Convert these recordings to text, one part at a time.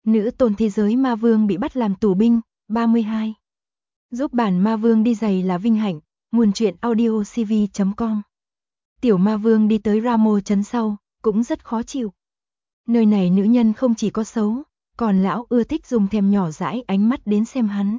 Nữ tôn thế giới ma vương bị bắt làm tù binh, 32. Giúp bản ma vương đi giày là vinh hạnh, nguồn truyện audio cv.com. Tiểu ma vương đi tới Ramo trấn sau, cũng rất khó chịu. Nơi này nữ nhân không chỉ có xấu, còn lão ưa thích dùng thèm nhỏ dãi ánh mắt đến xem hắn.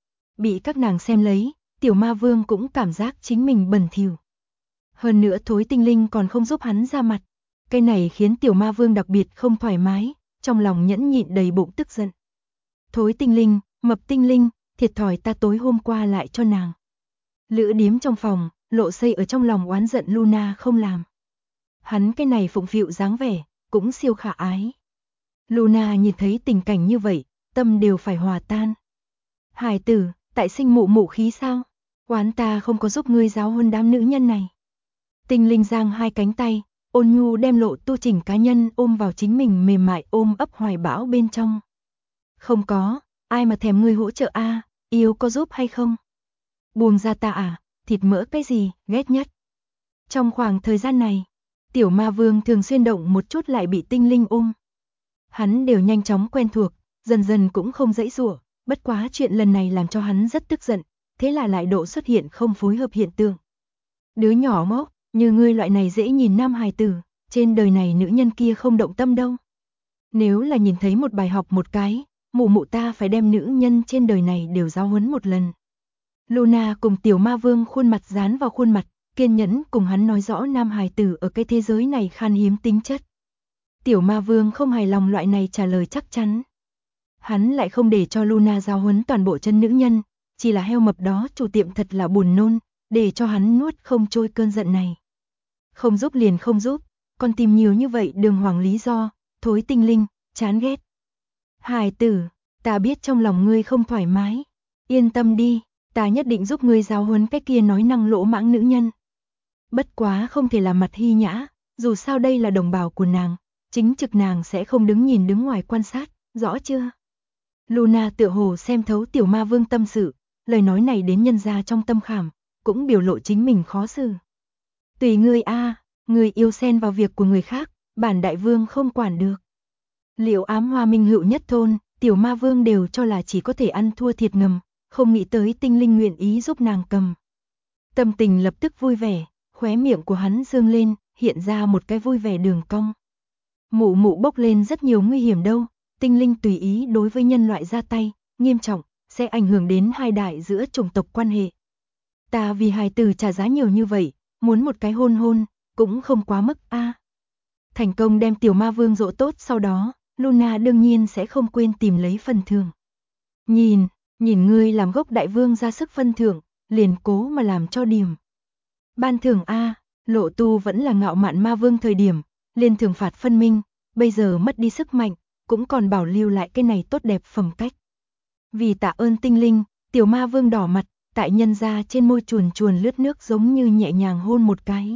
Bị các nàng xem lấy, tiểu ma vương cũng cảm giác chính mình bẩn thỉu. Hơn nữa thối tinh linh còn không giúp hắn ra mặt. Cái này khiến tiểu ma vương đặc biệt không thoải mái, trong lòng nhẫn nhịn đầy bụng tức giận. Thối tinh linh, mập tinh linh, thiệt thòi ta tối hôm qua lại cho nàng. Lữ điếm trong phòng, lộ xây ở trong lòng oán giận Luna không làm. Hắn cái này phụng phịu dáng vẻ, cũng siêu khả ái. Luna nhìn thấy tình cảnh như vậy, tâm đều phải hòa tan. Hải tử, tại sinh mụ mụ khí sao? Oán ta không có giúp ngươi giáo huấn đám nữ nhân này. Tinh linh giang hai cánh tay, ôn nhu đem Lộ Tu chỉnh cá nhân ôm vào chính mình mềm mại ôm ấp hoài bão bên trong. Không có, ai mà thèm ngươi hỗ trợ a, yêu có giúp hay không? Buông ra ta à, thịt mỡ cái gì, ghét nhất. Trong khoảng thời gian này, tiểu ma vương thường xuyên động một chút lại bị tinh linh ôm. Hắn đều nhanh chóng quen thuộc, dần dần cũng không dãy dụa, bất quá chuyện lần này làm cho hắn rất tức giận, thế là lại độ xuất hiện không phối hợp hiện tượng. Đứa nhỏ ngốc, như ngươi loại này dễ nhìn nam hài tử, trên đời này nữ nhân kia không động tâm đâu. Nếu là nhìn thấy một bài học một cái, mụ mụ ta phải đem nữ nhân trên đời này đều giáo huấn một lần. Luna cùng tiểu ma vương khuôn mặt dán vào khuôn mặt, kiên nhẫn cùng hắn nói rõ nam hài tử ở cái thế giới này khan hiếm tính chất. Tiểu ma vương không hài lòng loại này trả lời chắc chắn. Hắn lại không để cho Luna giáo huấn toàn bộ chân nữ nhân, chỉ là heo mập đó chủ tiệm thật là buồn nôn, để cho hắn nuốt không trôi cơn giận này. Không giúp liền không giúp, còn tìm nhiều như vậy đường hoàng lý do, thối tinh linh, chán ghét. Hải tử, ta biết trong lòng ngươi không thoải mái, yên tâm đi, ta nhất định giúp ngươi giáo huấn cái kia nói năng lỗ mãng nữ nhân. Bất quá không thể làm mặt hy nhã, dù sao đây là đồng bào của nàng, chính trực nàng sẽ không đứng nhìn đứng ngoài quan sát, rõ chưa? Luna tựa hồ xem thấu tiểu ma vương tâm sự, lời nói này đến nhân ra trong tâm khảm, cũng biểu lộ chính mình khó xử. Tùy ngươi a, người yêu xen vào việc của người khác, bản đại vương không quản được. Liệu ám hoa minh hữu nhất thôn, tiểu ma vương đều cho là chỉ có thể ăn thua thiệt ngầm, không nghĩ tới tinh linh nguyện ý giúp nàng cầm. Tâm tình lập tức vui vẻ, khóe miệng của hắn dương lên, hiện ra một cái vui vẻ đường cong. Mụ mụ bốc lên rất nhiều nguy hiểm đâu, tinh linh tùy ý đối với nhân loại ra tay, nghiêm trọng, sẽ ảnh hưởng đến hai đại giữa chủng tộc quan hệ. Ta vì hài tử trả giá nhiều như vậy, muốn một cái hôn hôn, cũng không quá mức a. Thành công đem tiểu ma vương dỗ tốt sau đó, Luna đương nhiên sẽ không quên tìm lấy phần thưởng. Nhìn ngươi làm gốc đại vương ra sức phân thưởng, liền cố mà làm cho điểm. Ban thưởng a, Lộ Tu vẫn là ngạo mạn ma vương thời điểm, liền thưởng phạt phân minh, bây giờ mất đi sức mạnh, cũng còn bảo lưu lại cái này tốt đẹp phẩm cách. Vì tạ ơn tinh linh, tiểu ma vương đỏ mặt, tại nhân ra trên môi chuồn chuồn lướt nước giống như nhẹ nhàng hôn một cái.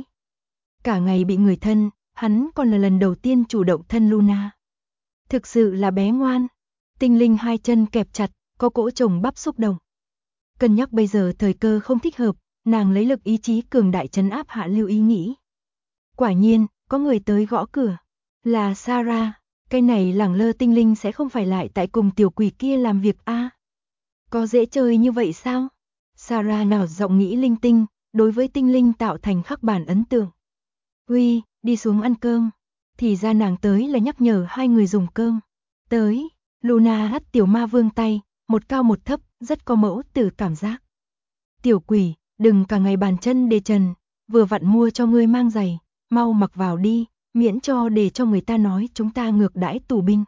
Cả ngày bị người thân, hắn còn là lần đầu tiên chủ động thân Luna. Thực sự là bé ngoan. Tinh linh hai chân kẹp chặt, có cỗ chồng bắp xúc động. Cân nhắc bây giờ thời cơ không thích hợp, nàng lấy lực ý chí cường đại trấn áp hạ lưu ý nghĩ. Quả nhiên, có người tới gõ cửa. Là Sarah, cái này lẳng lơ tinh linh sẽ không phải lại tại cùng tiểu quỷ kia làm việc a? Có dễ chơi như vậy sao? Sarah nào giọng nghĩ linh tinh, đối với tinh linh tạo thành khắc bản ấn tượng. Huy, đi xuống ăn cơm. Thì ra nàng tới là nhắc nhở hai người dùng cơm. Tới, Luna hất tiểu ma vương tay, một cao một thấp, rất có mẫu tử cảm giác. Tiểu quỷ, đừng cả ngày bàn chân đề trần, vừa vặn mua cho ngươi mang giày, mau mặc vào đi, miễn cho để cho người ta nói chúng ta ngược đãi tù binh.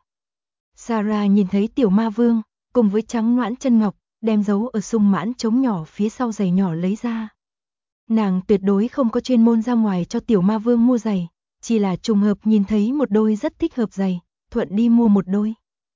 Sarah nhìn thấy tiểu ma vương, cùng với trắng noãn chân ngọc, đem giấu ở sung mãn trống nhỏ phía sau giày nhỏ lấy ra. Nàng tuyệt đối không có chuyên môn ra ngoài cho tiểu ma vương mua giày, chỉ là trùng hợp nhìn thấy một đôi rất thích hợp giày, thuận đi mua một đôi.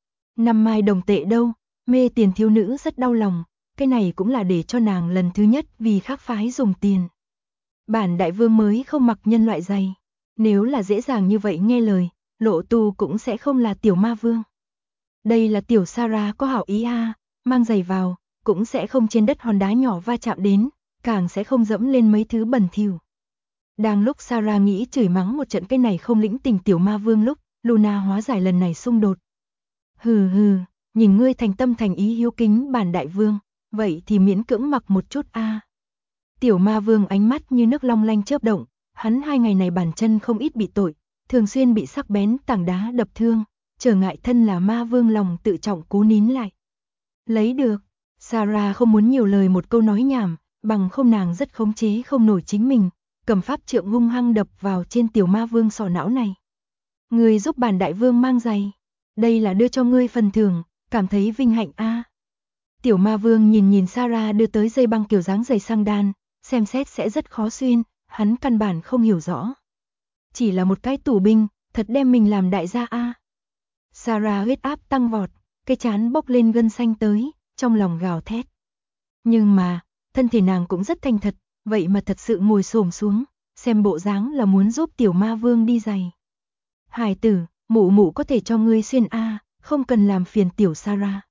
5 mai đồng tệ đâu, mê tiền thiếu nữ rất đau lòng, cái này cũng là để cho nàng lần thứ nhất vì khác phái dùng tiền. Bản đại vương mới không mặc nhân loại giày, nếu là dễ dàng như vậy nghe lời, Lộ Tu cũng sẽ không là tiểu ma vương. Đây là tiểu Sarah có hảo ý a, mang giày vào, cũng sẽ không trên đất hòn đá nhỏ va chạm đến, càng sẽ không dẫm lên mấy thứ bẩn thỉu. Đang lúc Sarah nghĩ chửi mắng một trận cái này không lĩnh tình tiểu ma vương lúc, Luna hóa giải lần này xung đột. Hừ hừ, nhìn ngươi thành tâm thành ý hiếu kính bản đại vương, vậy thì miễn cưỡng mặc một chút a. Tiểu ma vương ánh mắt như nước long lanh chớp động, hắn 2 ngày này bàn chân không ít bị tội, thường xuyên bị sắc bén tảng đá đập thương, trở ngại thân là ma vương lòng tự trọng cố nín lại. Lấy được, Sarah không muốn nhiều lời một câu nói nhảm, bằng không nàng rất khống chế không nổi chính mình, cầm pháp trượng hung hăng đập vào trên tiểu ma vương sọ não này. Ngươi giúp bản đại vương mang giày, đây là đưa cho ngươi phần thưởng, cảm thấy vinh hạnh a. Tiểu ma vương nhìn Sarah đưa tới dây băng kiểu dáng giày sang đan, xem xét sẽ rất khó xuyên, hắn căn bản không hiểu rõ. Chỉ là một cái tù binh, thật đem mình làm đại gia a. Sarah huyết áp tăng vọt, cái trán bốc lên gân xanh tới, trong lòng gào thét. Nhưng mà, thân thể nàng cũng rất thành thật, vậy mà thật sự ngồi xổm xuống, xem bộ dáng là muốn giúp tiểu ma vương đi giày. Hải tử, mụ có thể cho ngươi xuyên a, không cần làm phiền tiểu Sarah.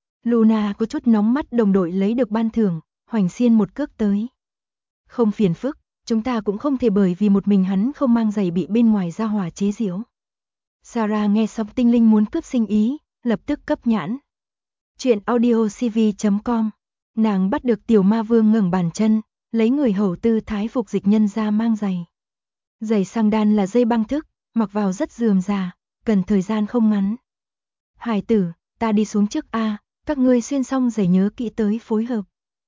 Luna có chút nóng mắt đồng đội lấy được ban thưởng, hoành xiên một cước tới. Không phiền phức, chúng ta cũng không thể bởi vì một mình hắn không mang giày bị bên ngoài ra hỏa chế giễu. Sarah nghe xong tinh linh muốn cướp sinh ý, lập tức cấp nhãn. Chuyện audiocv.com. Nàng bắt được tiểu ma vương ngẩng bàn chân, lấy người hầu tư thái phục dịch nhân ra mang giày. Giày sang đan là dây băng thức, mặc vào rất rườm rà, cần thời gian không ngắn. Hải tử, ta đi xuống trước a, các ngươi xuyên xong giày nhớ kỹ tới phối hợp.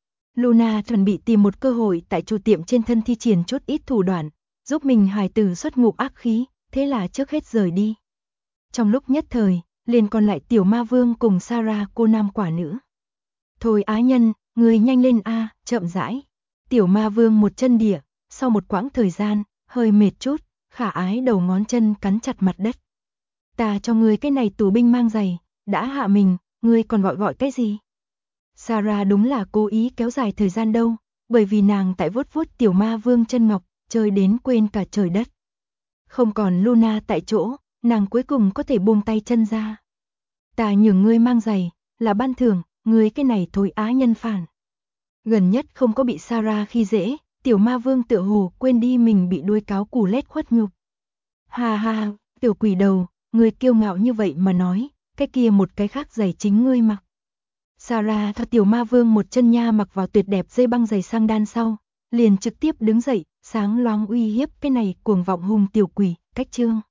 Luna chuẩn bị tìm một cơ hội tại chủ tiệm trên thân thi triển chút ít thủ đoạn, giúp mình hải tử xuất ngục ác khí, thế là trước hết rời đi. Trong lúc nhất thời, liền còn lại tiểu ma vương cùng Sarah cô nam quả nữ. Thôi á nhân, người nhanh lên a, chậm rãi. Tiểu ma vương một chân địa, sau một quãng thời gian, hơi mệt chút, khả ái đầu ngón chân cắn chặt mặt đất. Ta cho ngươi cái này tù binh mang giày, đã hạ mình, ngươi còn gọi cái gì? Sarah đúng là cố ý kéo dài thời gian đâu, bởi vì nàng tại vuốt tiểu ma vương chân ngọc, chơi đến quên cả trời đất. Không còn Luna tại chỗ, nàng cuối cùng có thể buông tay chân ra. Ta nhường ngươi mang giày, là ban thưởng, ngươi cái này thôi á nhân phản. Gần nhất không có bị Sarah khi dễ, tiểu ma vương tựa hồ quên đi mình bị đuôi cáo củ lét khuất nhục. Ha ha, tiểu quỷ đầu, ngươi kiêu ngạo như vậy mà nói, cái kia một cái khác giày chính ngươi mặc. Sarah cho tiểu ma vương một chân nha mặc vào tuyệt đẹp dây băng giày sang đan sau, liền trực tiếp đứng dậy, sáng loáng uy hiếp cái này cuồng vọng hùng tiểu quỷ, cách chương.